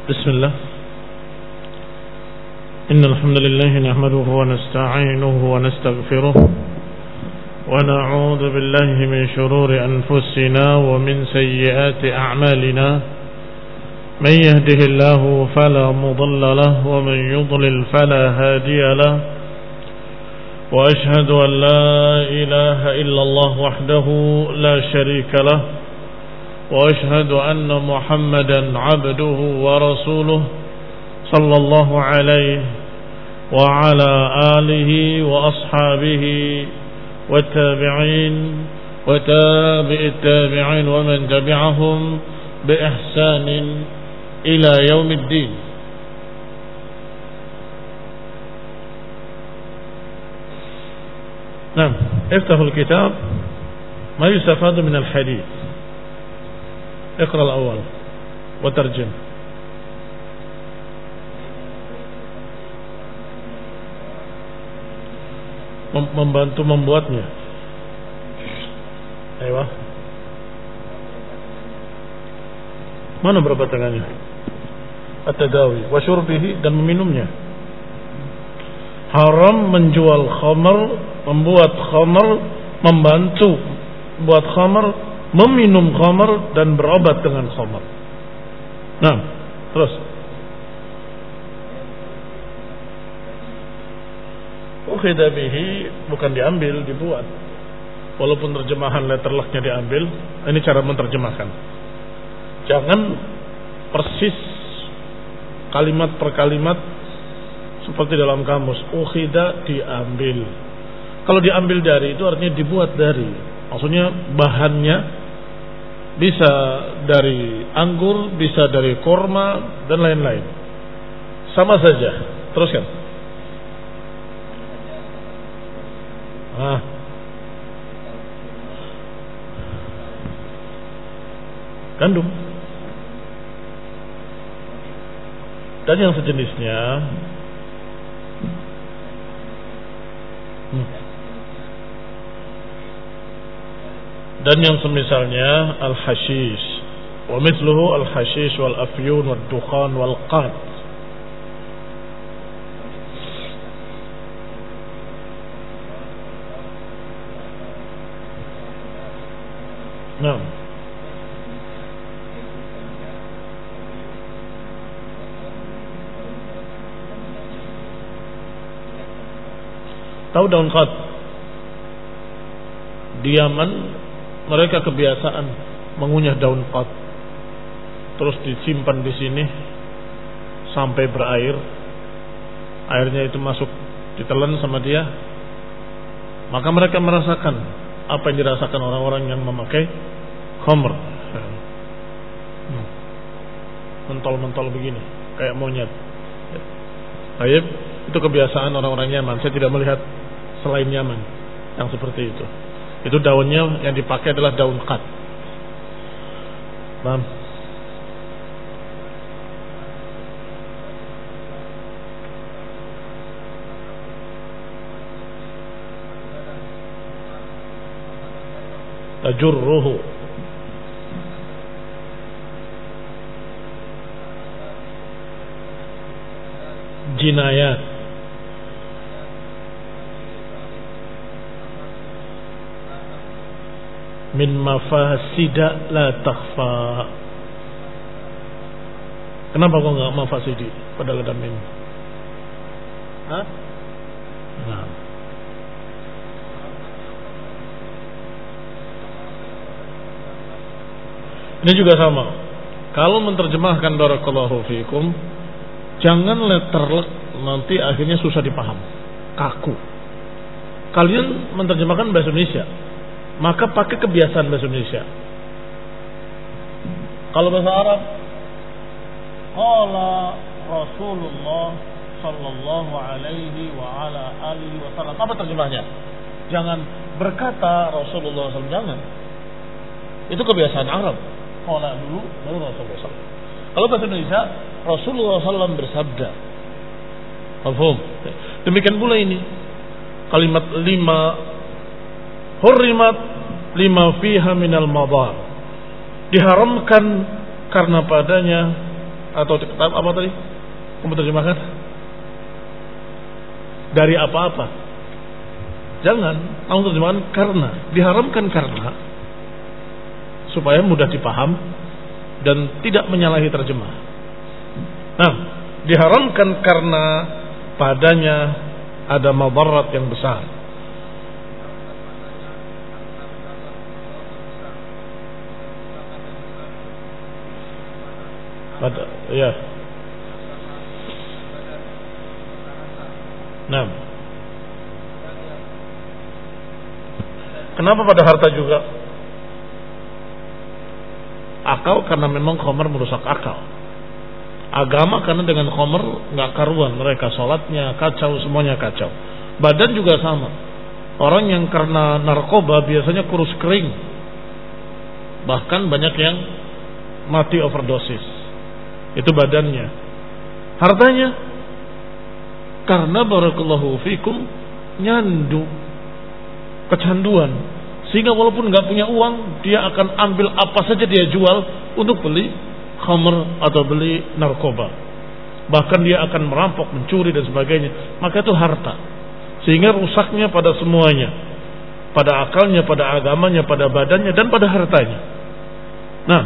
بسم الله إن الحمد لله نحمده ونستعينه ونستغفره ونعوذ بالله من شرور أنفسنا ومن سيئات أعمالنا من يهده الله فلا مضل له ومن يضلل فلا هادي له وأشهد أن لا إله إلا الله وحده لا شريك له وأشهد أن محمدا عبده ورسوله صلى الله عليه وعلى آله وأصحابه والتابعين وتابع التابعين ومن تبعهم بإحسان إلى يوم الدين. نعم، افتحوا الكتاب ما يستفاد من الحديث. اقرأ الأول وترجم. Membantu membuatnya. Ayo. Mana berapa tangannya? At-tadawi wa syurbihi, dan meminumnya. Haram menjual khamar, membuat khamar, membantu membuat khamar, meminum khamar, dan berobat dengan khamar. Nah, terus. Ukhidha bihi, bukan diambil, dibuat. Walaupun terjemahan letterlocknya diambil, ini cara menerjemahkan. Jangan persis kalimat per kalimat seperti dalam kamus. Ukhidha, diambil. Kalau diambil dari itu artinya dibuat dari. Maksudnya bahannya bisa dari anggur, bisa dari korma, dan lain-lain. Sama saja. Teruskan. Gandum dan yang sejenisnya. Dan yang semisalnya al-hashish wa mithluhu al-hashish wal afyun wal dukhan wal qad. Nah, tahu daun qad? Di Yaman mereka kebiasaan mengunyah daun qad, terus disimpan di sini sampai berair. Airnya itu masuk, ditelan sama dia, maka mereka merasakan apa yang dirasakan orang-orang yang memakai khamr. Mentol-mentol begini, kayak monyet. Baik, itu kebiasaan orang-orang Yaman. Saya tidak melihat selain Yaman yang seperti itu. Itu daunnya yang dipakai adalah daun qad. Paham? Tajurruhu, jinayat, min mafasida la takhfa. Kenapa kok enggak mafasidi padahal ada min? Hah? Nah. Ini juga sama. Kalau menerjemahkan barakallahu fikum, jangan letterlock, nanti akhirnya susah dipaham, kaku. Kalian menerjemahkan bahasa Indonesia, maka pakai kebiasaan bahasa Indonesia. Kalau bahasa Arab, qala Rasulullah sallallahu alaihi wa ala alihi wasallam. Apa terjemahnya? Jangan berkata Rasulullah SAW, jangan. Itu kebiasaan Arab. Qala dulu baru Rasulullah SAW. Kalau bahasa Indonesia, Rasulullah SAW bersabda. Paham? Demikian pula ini. Kalimat lima hurrimat lima fiha minal madar. Diharamkan karena padanya atau apa tadi? Kamu terjemahkan? Dari apa-apa. Jangan, kamu terjemahkan karena. Diharamkan karena supaya mudah dipaham dan tidak menyalahi terjemah. Nah, diharamkan karena padanya ada madarat yang besar. Ya. Nah, kenapa pada harta juga? Akal karena memang khamar merusak akal. Agama karena dengan khamar nggak karuan, mereka sholatnya kacau, semuanya kacau. Badan juga sama. Orang yang karena narkoba biasanya kurus kering, bahkan banyak yang mati overdosis. Itu badannya. Hartanya karena barakallahu fikum nyandu, kecanduan, sehingga walaupun nggak punya uang dia akan ambil apa saja dia jual untuk beli khamr atau beli narkoba. Bahkan dia akan merampok, mencuri dan sebagainya. Maka itu harta. Sehingga rusaknya pada semuanya, pada akalnya, pada agamanya, pada badannya dan pada hartanya. Nah,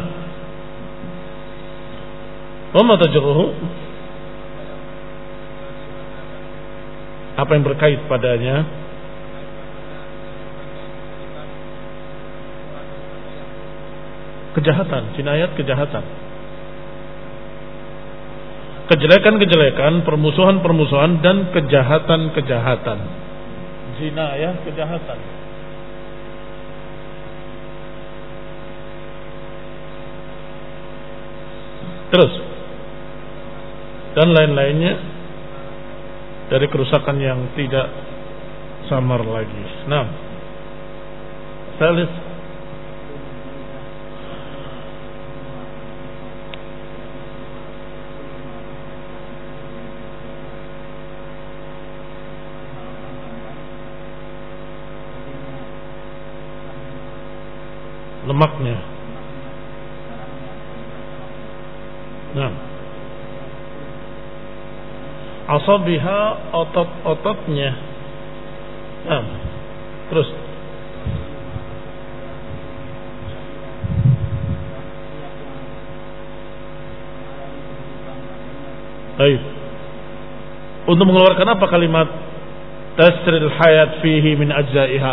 wama tajruhu, apa yang berkait padanya? Kejahatan, jinayat kejahatan. Kejelekan-kejelekan, permusuhan-permusuhan dan kejahatan-kejahatan. Jinayah kejahatan. Terus dan lain-lainnya dari kerusakan yang tidak samar lagi. Nah, salis lemaknya. Nah, asabiha, otot-ototnya. Nah, terus baik. Untuk mengeluarkan apa kalimat tasril hayat fihi min ajzaiha?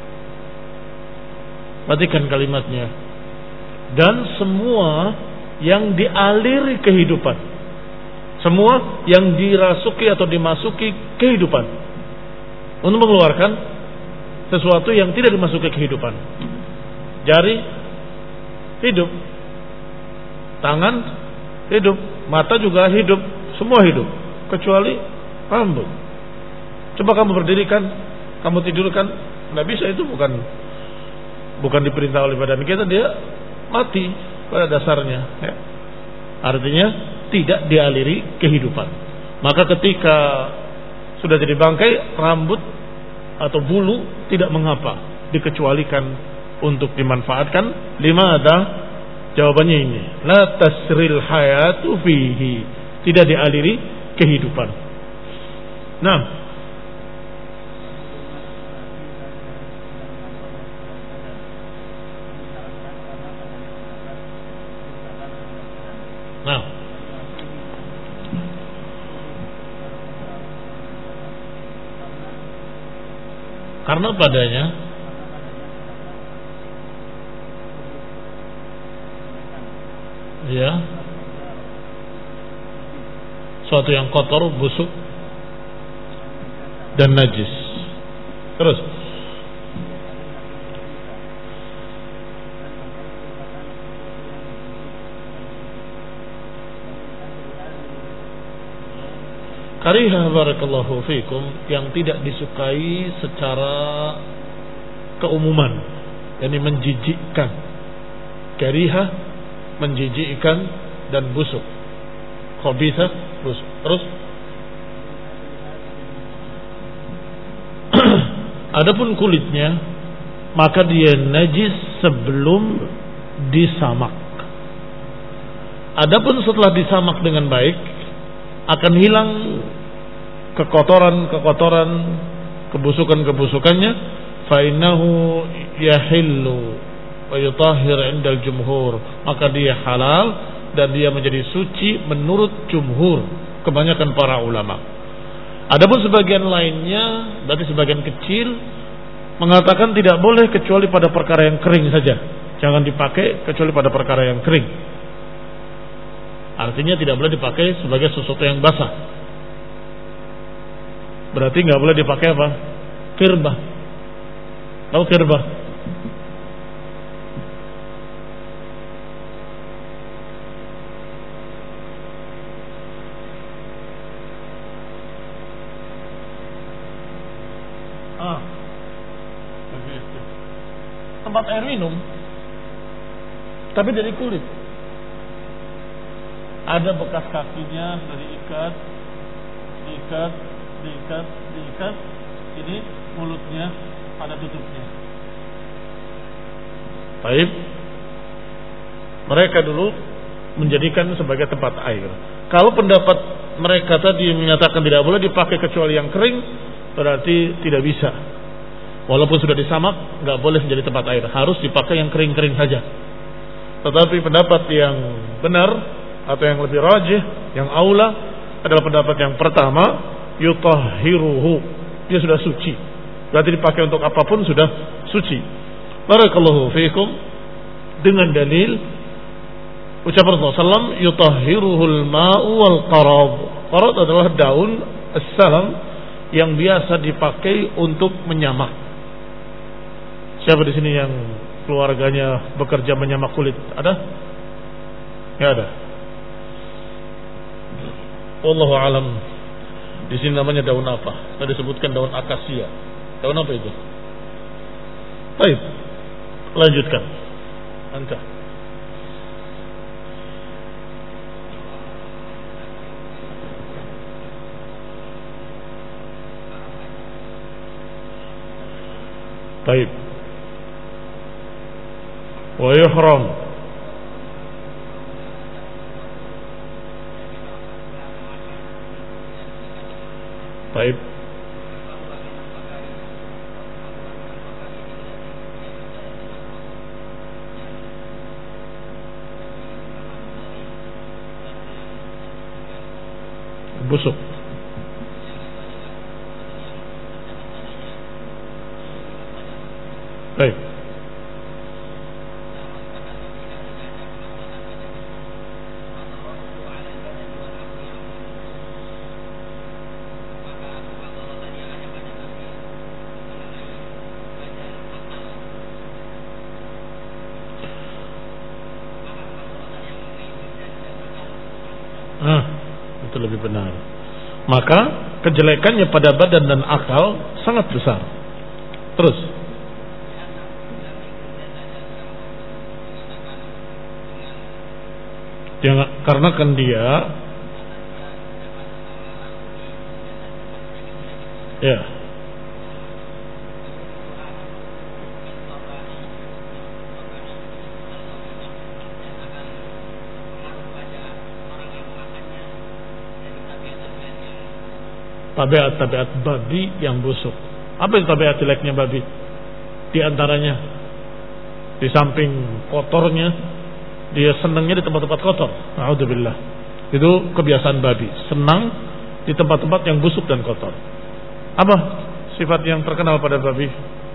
Perhatikan kalimatnya. Dan semua yang dialiri kehidupan, semua yang dirasuki atau dimasuki kehidupan, untuk mengeluarkan sesuatu yang tidak dimasuki kehidupan. Jari hidup, tangan hidup, mata juga hidup, semua hidup kecuali rambut. Coba kamu berdirikan, kamu tidurkan, nggak bisa, itu bukan diperintah oleh badan kita, dia mati pada dasarnya, ya. Artinya tidak dialiri kehidupan. Maka ketika sudah jadi bangkai, rambut atau bulu tidak mengapa, dikecualikan untuk dimanfaatkan. Limada? Jawabannya ini, la tasril hayatu fihi, tidak dialiri kehidupan. Nah, karena padanya ya suatu yang kotor, busuk dan najis. Terus kariha barakallahu fikum, yang tidak disukai secara keumuman, yakni menjijikkan. Kariha menjijikkan dan busuk. Khabitha busuk. Terus adapun kulitnya, maka dia najis sebelum disamak. Adapun setelah disamak dengan baik, akan hilang kekotoran-kekotoran, kebusukan-kebusukannya. Fa innahu yahillu wa yutahhir 'inda al-jumhur, maka dia halal dan dia menjadi suci menurut jumhur, kebanyakan para ulama. Adapun sebagian lainnya, berarti sebagian kecil, mengatakan tidak boleh kecuali pada perkara yang kering saja. Jangan dipakai kecuali pada perkara yang kering. Artinya tidak boleh dipakai sebagai sesuatu yang basah. Berarti nggak boleh dipakai apa? Kirbah. Tahu kirbah? Tempat air minum, tapi dari kulit. Ada bekas kakinya sudah diikat. Ini mulutnya ada tutupnya. Baik. Mereka dulu menjadikan sebagai tempat air. Kalau pendapat mereka tadi menyatakan tidak boleh dipakai kecuali yang kering, berarti tidak bisa. Walaupun sudah disamak, nggak boleh menjadi tempat air. Harus dipakai yang kering-kering saja. Tetapi pendapat yang benar atau yang lebih rajih, yang aula adalah pendapat yang pertama, yutahhiruhu. Dia sudah suci. Berarti dipakai untuk apapun sudah suci. Barakallahu fiikum. Dengan dalil ucapan Rasulullah SAW, yutahhiruhul ma'u wal qarad. Qarad adalah daun as-salam yang biasa dipakai untuk menyamak. Siapa di sini yang keluarganya bekerja menyamak kulit? Ada? Ya ada. Wallahu alam. Di sini namanya daun apa? Tadi disebutkan daun akasia. Daun apa itu? Baik. Lanjutkan. Anta. Baik. Wa yuhram. Baik. Busuk. Baik. Itu lebih benar. Maka kejelekannya pada badan dan akal sangat besar. Terus karena kan dia ya tabiat babi yang busuk. Apa itu tabiat jeleknya babi? Di antaranya, di samping kotornya, dia senangnya di tempat-tempat kotor. A'udzubillah. Itu kebiasaan babi, senang di tempat-tempat yang busuk dan kotor. Apa sifat yang terkenal pada babi?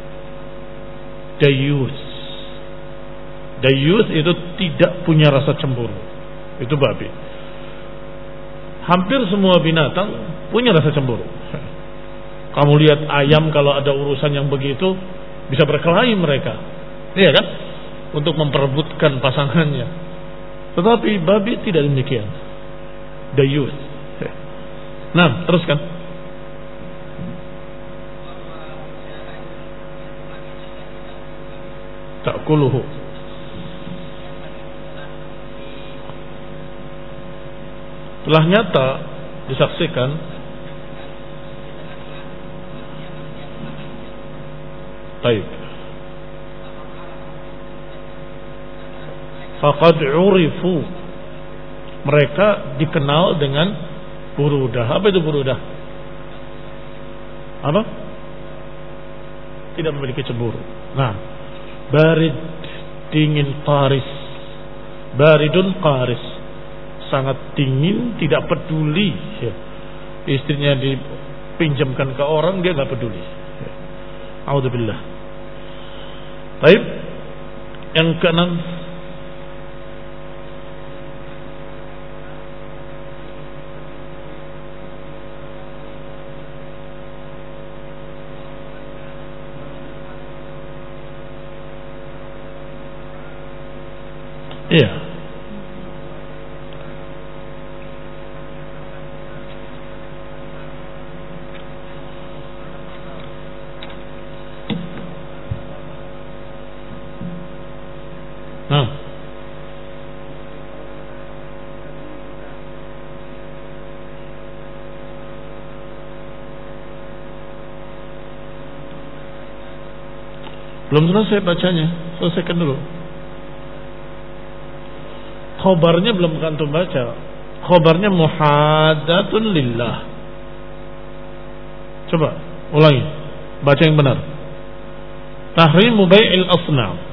Dayus. Dayus itu tidak punya rasa cemburu. Itu babi. Hampir semua binatang punya rasa cemburu. Kamu lihat ayam kalau ada urusan yang begitu bisa berkelahi mereka, iya kan? Untuk memperebutkan pasangannya. Tetapi babi tidak demikian. Dayus. Nah, teruskan. Ta'kuluhu. Telah nyata disaksikan baik faqad urifu Mereka dikenal dengan burudah. Apa itu burudah? Apa? Tidak memiliki cemburu. Nah, barid, dingin, qaris. Baridun qaris, sangat dingin, tidak peduli. Istrinya dipinjamkan ke orang, dia nggak peduli. A'udzubillah. Baik, yang keenam, iya. Nah, belum selesai bacanya, selesaikan dulu. Khobarnya belum kantum baca. Khobarnya muhadatun lillah. Coba ulangi, baca yang benar. Tahrimu bai'il asnam.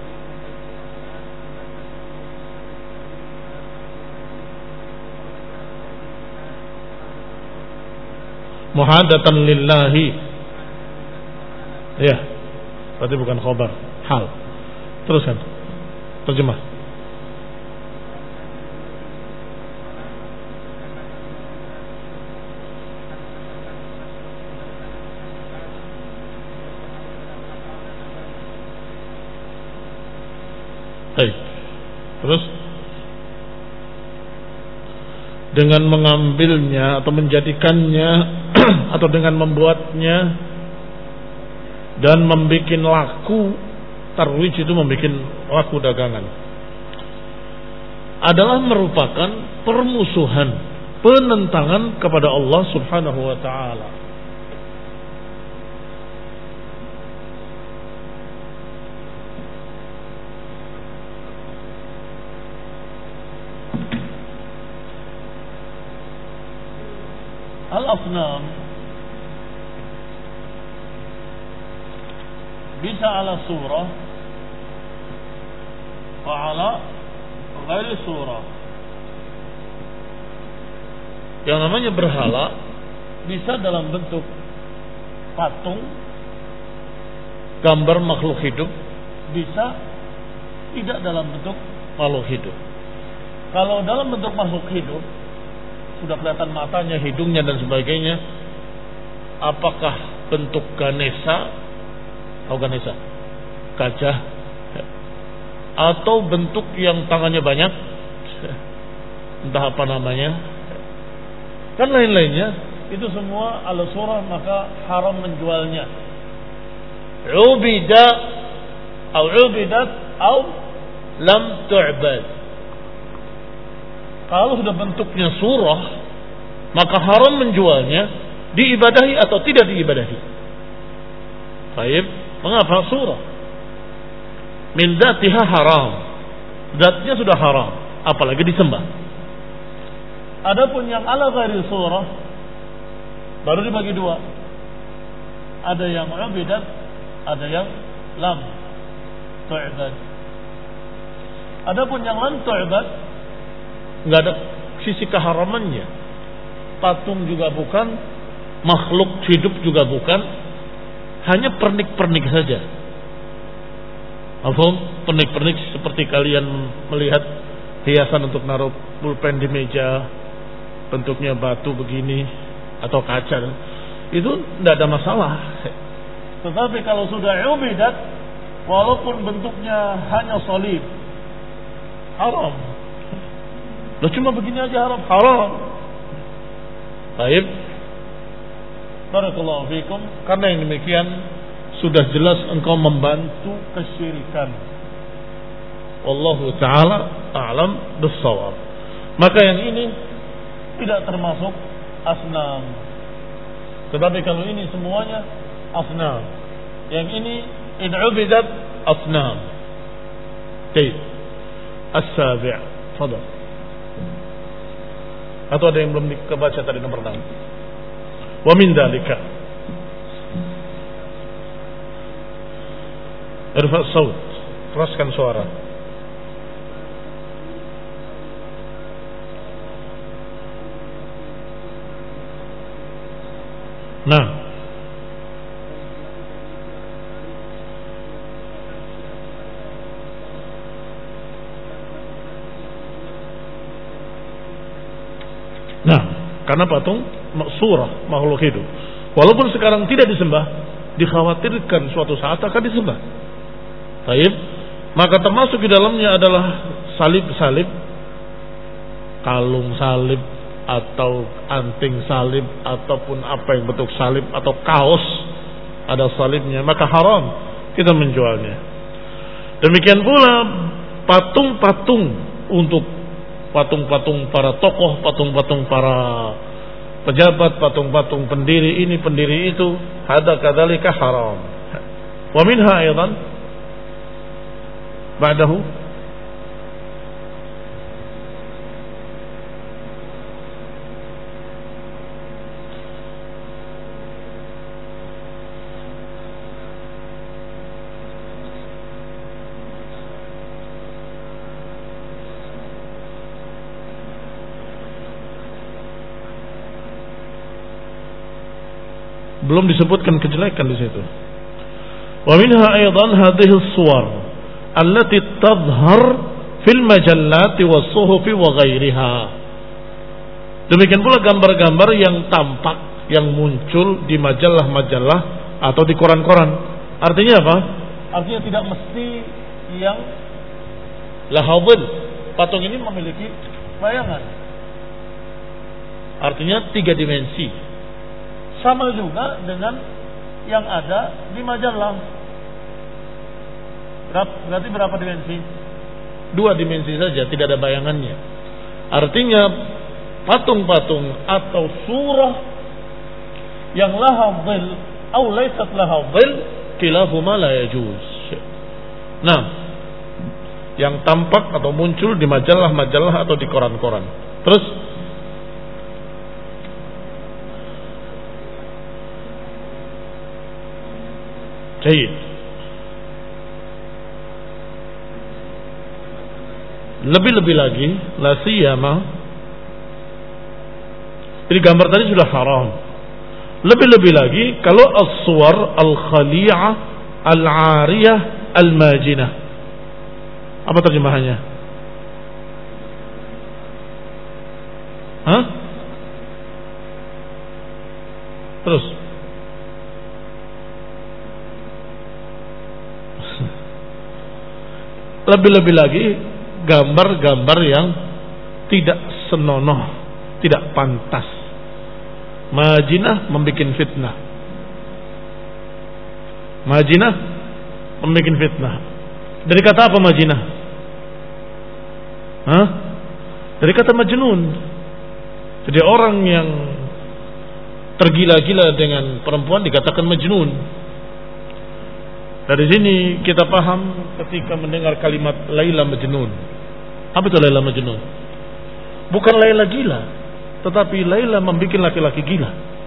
Muhadatan lillahi. Ya, berarti bukan khobar, hal. Teruskan, terjemah. Baik. Terus dengan mengambilnya atau menjadikannya atau dengan membuatnya dan membuat laku, tarwij itu membuat laku dagangan, adalah merupakan permusuhan, penentangan kepada Allah Subhanahu wa taala. Al-asnam bisa ala surah wa ala ghairi surah. Yang namanya berhala bisa dalam bentuk patung, gambar makhluk hidup, bisa tidak dalam bentuk makhluk hidup. Kalau dalam bentuk makhluk hidup sudah kelihatan matanya, hidungnya dan sebagainya, apakah bentuk Ganesha atau Ganesha, gajah, atau bentuk yang tangannya banyak, entah apa namanya, kan lain-lainnya, itu semua ala surah, maka haram menjualnya. Ubida atau ubidat atau lam tu'bad. Kalau sudah bentuknya surah, maka haram menjualnya, diibadahi atau tidak diibadahi. Baik, mengapa surah? Min dzatiha haram. Zatnya sudah haram, apalagi disembah. Adapun yang ala ghairi surah baru dibagi dua. Ada yang ubidat, ada yang lam tu'bad. Adapun yang lam tu'bad, nggak ada sisi keharamannya. Patung juga bukan, makhluk hidup juga bukan, hanya pernik-pernik saja. Pernik-pernik seperti kalian melihat hiasan untuk naruh pulpen di meja, bentuknya batu begini atau kaca, itu tidak ada masalah. Tetapi kalau sudah ubidat, walaupun bentuknya hanya salib, haram. Loh, cuma begini aja haram? Haram. Baik. Barakallahu fikum. Karena yang demikian sudah jelas engkau membantu kesyirikan. Wallahu ta'ala a'lam bis-shawab. Maka yang ini tidak termasuk asnam. Tetapi kalau ini semuanya asnam. Yang ini in ubidat asnam. Baik. As-sabi'. Fadhal. Atau ada yang belum dibaca tadi nomor 6? Wa min dalika. Irfa saut, keraskan suara. Nah, karena patung surah makhluk hidup. Walaupun sekarang tidak disembah, dikhawatirkan suatu saat akan disembah. Baik, maka termasuk di dalamnya adalah salib-salib, kalung salib atau anting salib ataupun apa yang bentuk salib atau kaos ada salibnya, maka haram kita menjualnya. Demikian pula patung-patung untuk patung-patung para tokoh, patung-patung para pejabat, patung-patung pendiri ini, pendiri itu, hada kadzalika haram. Wa minha aidan ba'dahu belum disebutkan kejelekan di situ. Wa minha aidan hadhihi as-suwar allati tadhhar fil majallati was-suhufi wa ghairiha. Demikian pula gambar-gambar yang tampak, yang muncul di majalah-majalah atau di koran-koran. Artinya apa? Artinya tidak mesti yang lahadil. Patung ini memiliki bayangan. Artinya 3 dimensi. Sama juga dengan yang ada di majalah. Berarti berapa dimensi? 2 dimensi saja, tidak ada bayangannya. Artinya patung-patung atau surah yang laha dhil atau laysat laha dhil, kilahuma la yajuz. Nah, yang tampak atau muncul di majalah-majalah atau di koran-koran. Terus Jayid. Lebih-lebih lagi, la siyama, jadi gambar tadi sudah haram. Lebih-lebih lagi kalau as-suwar al-khali'ah al-'ariyah al-majinah. Apa terjemahannya? Hah? Terus lebih-lebih lagi gambar-gambar yang tidak senonoh, tidak pantas. Majinah membikin fitnah. Majinah membikin fitnah. Dari kata apa majinah? Hah? Dari kata majnun. Jadi orang yang tergila-gila dengan perempuan dikatakan majnun. Dari sini kita paham ketika mendengar kalimat Laila Majnun. Apa itu Laila Majnun? Bukan Laila gila, tetapi Laila membuat laki-laki gila.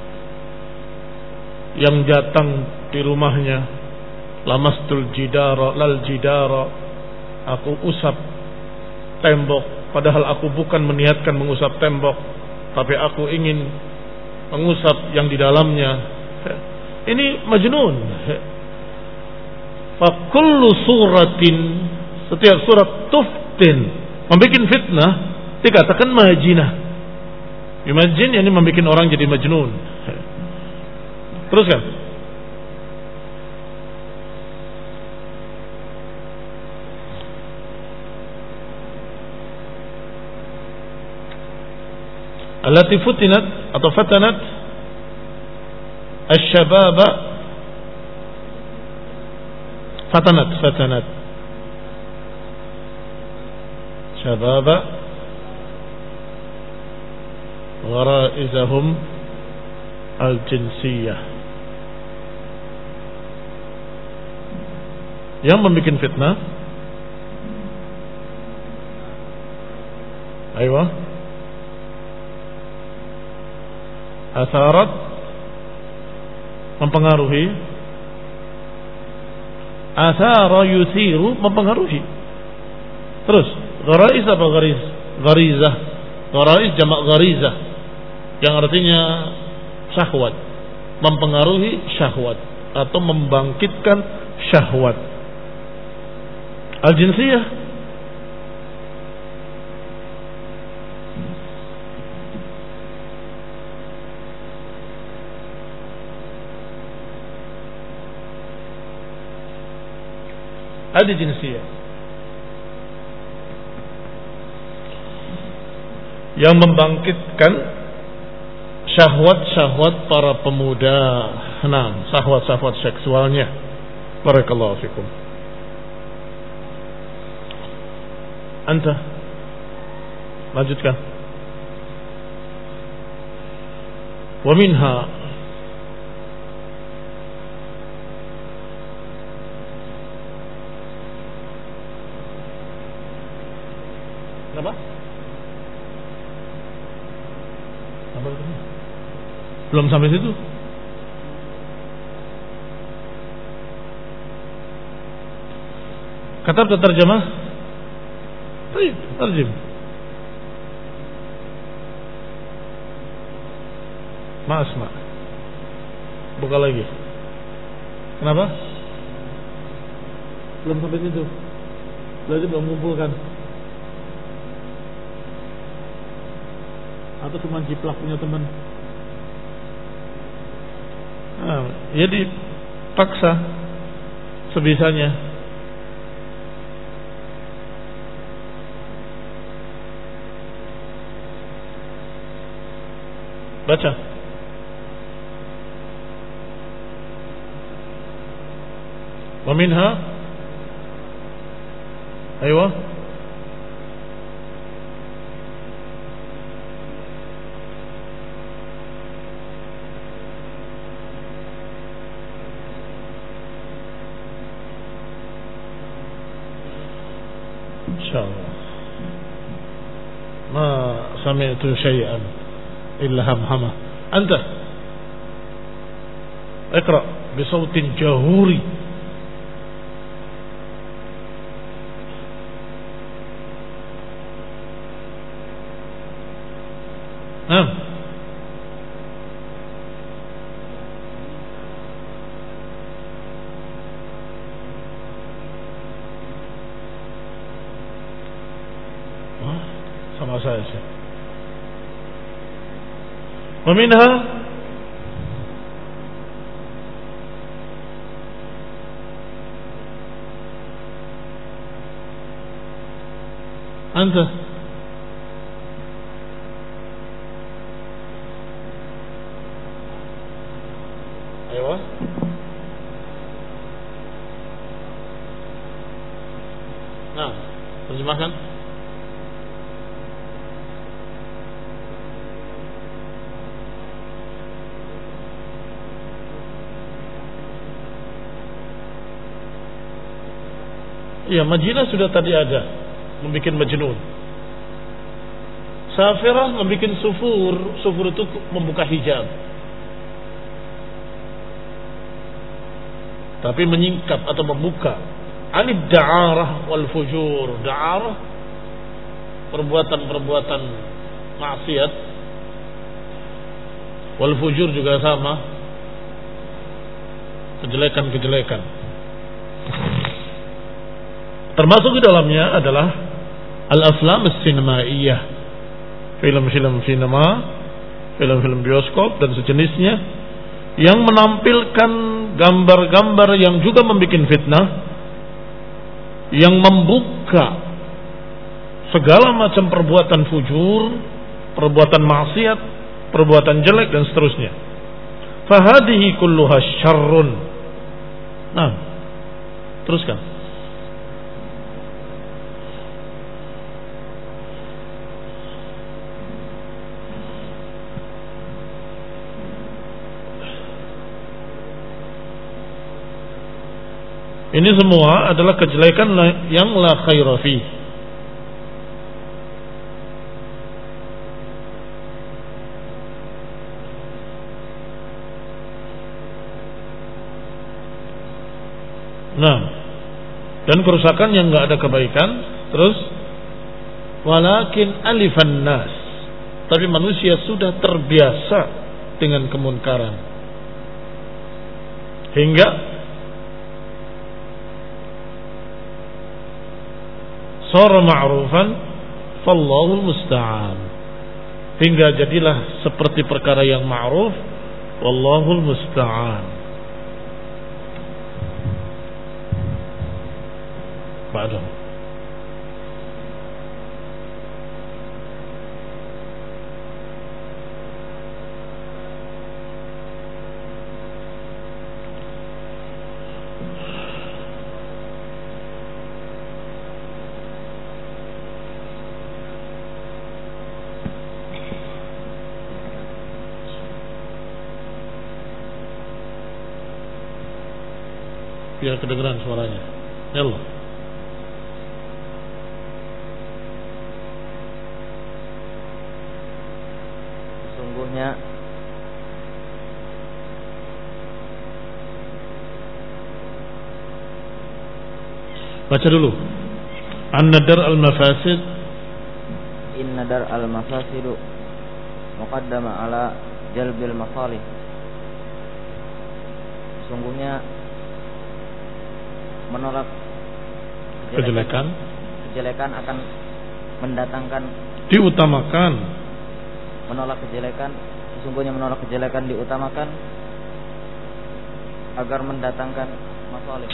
Yang datang di rumahnya, lamastul jidara lal jidara, aku usap tembok, padahal aku bukan meniatkan mengusap tembok, tapi aku ingin mengusap yang di dalamnya. Ini majnun. Fakullu suratin, setiap surat tuftin, membuat fitnah, dikatakan majinah. Imajin ini membuat orang jadi majnun. Teruskan. Allati futinat atau fatanat asy-syababa, fatanat syababa gharaizahum al-jinsiyah, yang membuat fitnah. Aywa, Atharat mempengaruhi. Athara yuthiru mempengaruhi. Terus gharais apa gharis? Gharizah. Gharais jamak gharizah yang artinya syahwat, mempengaruhi syahwat atau membangkitkan syahwat. Al-jinsiyah ada jinsiyah yang membangkitkan syahwat-syahwat para pemuda. Nah, syahwat-syahwat seksualnya. Barakallahu fikum. Anta lanjutkan. Wa minha apa? Apa itu? Belum sampai situ. Kata terjemah. Baik, terjem. Ma'asma. Buka lagi. Kenapa? Belum sampai situ. Belajar belum mengumpulkan. Atau cuma jiplak punya teman. Nah, ya dipaksa sebisanya. Baca. Wa minha aywa insyaallah ma sami'tu syai'an illa hamhama. Anta اقرأ بصوت جهوري. نعم. sama saya sih. ومنها أنت أيوة nah terjemahkan. Ya, majnun sudah tadi ada, membuat majnun. Safirah membuat sufur, sufur itu membuka hijab. Tapi menyingkap atau membuka. Anid da'arah wal fujur. Da'arah perbuatan-perbuatan maksiat. Wal fujur juga sama. Kejelekan-kejelekan. Termasuk di dalamnya adalah al-aflam as-sinemaiyah, film-film sinema, film-film bioskop dan sejenisnya yang menampilkan gambar-gambar yang juga membuat fitnah, yang membuka segala macam perbuatan fujur, perbuatan maksiat, perbuatan jelek dan seterusnya. Fahadihi kulluha syarrun. Nah, teruskan. Ini semua adalah kejelekan yang la khaira fi. Nah, dan kerusakan yang nggak ada kebaikan. Terus, walakin alifan nas, tapi manusia sudah terbiasa dengan kemunkaran hingga sara ma'rufan fallahul musta'an, hingga jadilah seperti perkara yang ma'ruf, wallahul musta'an. Ba'da biar kedengeran suaranya. Yallah. Sesungguhnya baca dulu. An-nadar al-mafasid, in-nadar al-mafasidu muqaddama ala jalbil masalih. Sesungguhnya menolak kejelekan akan mendatangkan, diutamakan. Sesungguhnya menolak kejelekan diutamakan agar mendatangkan masalih.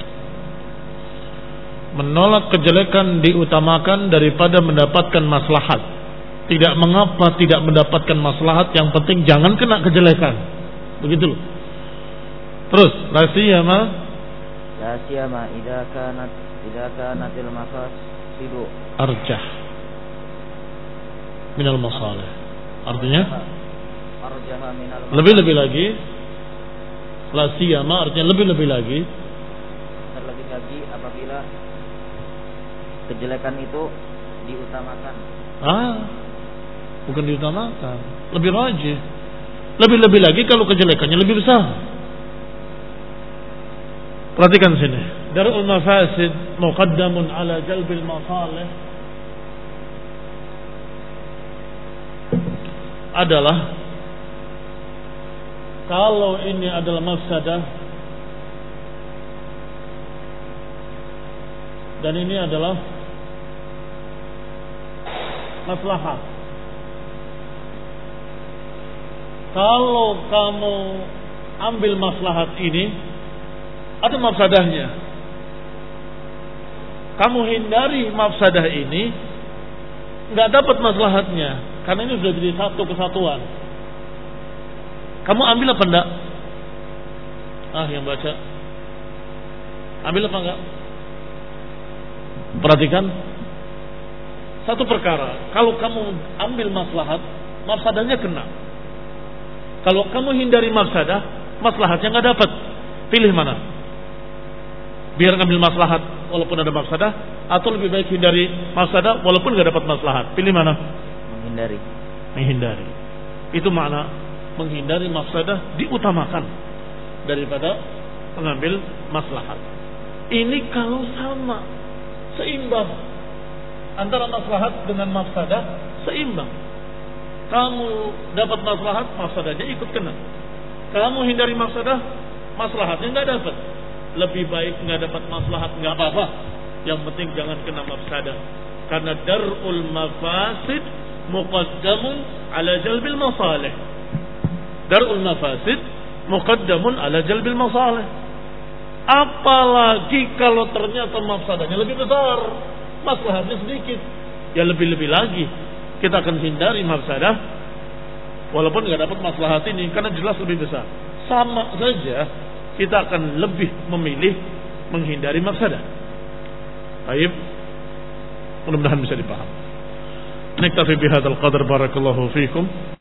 Menolak kejelekan diutamakan daripada mendapatkan maslahat. Tidak mengapa tidak mendapatkan maslahat, yang penting jangan kena kejelekan. Begitu loh. Terus, la siyama idza kanatil mafasidu arjah minal masalih. Artinya arjaha minal lebih-lebih lagi. La siyama artinya lebih-lebih lagi. Terlebih lagi apabila kejelekan itu diutamakan. Bukan diutamakan, lebih rajih. Lebih-lebih lagi kalau kejelekannya lebih besar. Perhatikan sini. Darul mafasid muqaddamun ala jalbil masalih adalah kalau ini adalah mafsadah dan ini adalah maslahat. Kalau kamu ambil maslahat ini, ada mafsadahnya. Kamu hindari mafsadah ini, nggak dapat maslahatnya, karena ini sudah jadi satu kesatuan. Kamu ambil apa enggak? Yang baca, ambil apa enggak? Perhatikan satu perkara. Kalau kamu ambil maslahat, mafsadahnya kena. Kalau kamu hindari mafsadah, maslahatnya nggak dapat. Pilih mana? Biar ngambil maslahat walaupun ada mafsadah, atau lebih baik hindari mafsadah walaupun nggak dapat maslahat. Pilih mana? Menghindari. Itu makna menghindari mafsadah diutamakan daripada mengambil maslahat. Ini kalau sama, seimbang antara maslahat dengan mafsadah, seimbang. Kamu dapat maslahat, mafsadahnya ikut kena. Kamu hindari mafsadah, maslahatnya nggak dapat. Lebih baik nggak dapat maslahat, nggak apa-apa. Yang penting jangan kena mafsadah. Karena darul mafasid muqaddamun ala jalbil masalih. Darul mafasid muqaddamun ala jalbil masalih. Apalagi kalau ternyata mafsadahnya lebih besar, maslahatnya sedikit, ya lebih-lebih lagi kita akan hindari mafsadah walaupun nggak dapat maslahat ini, karena jelas lebih besar. Sama saja kita akan lebih memilih menghindari mafsadah. Baik, mudah-mudahan bisa dipaham. Naktafi bihadzal qadar, barakallahu fiikum.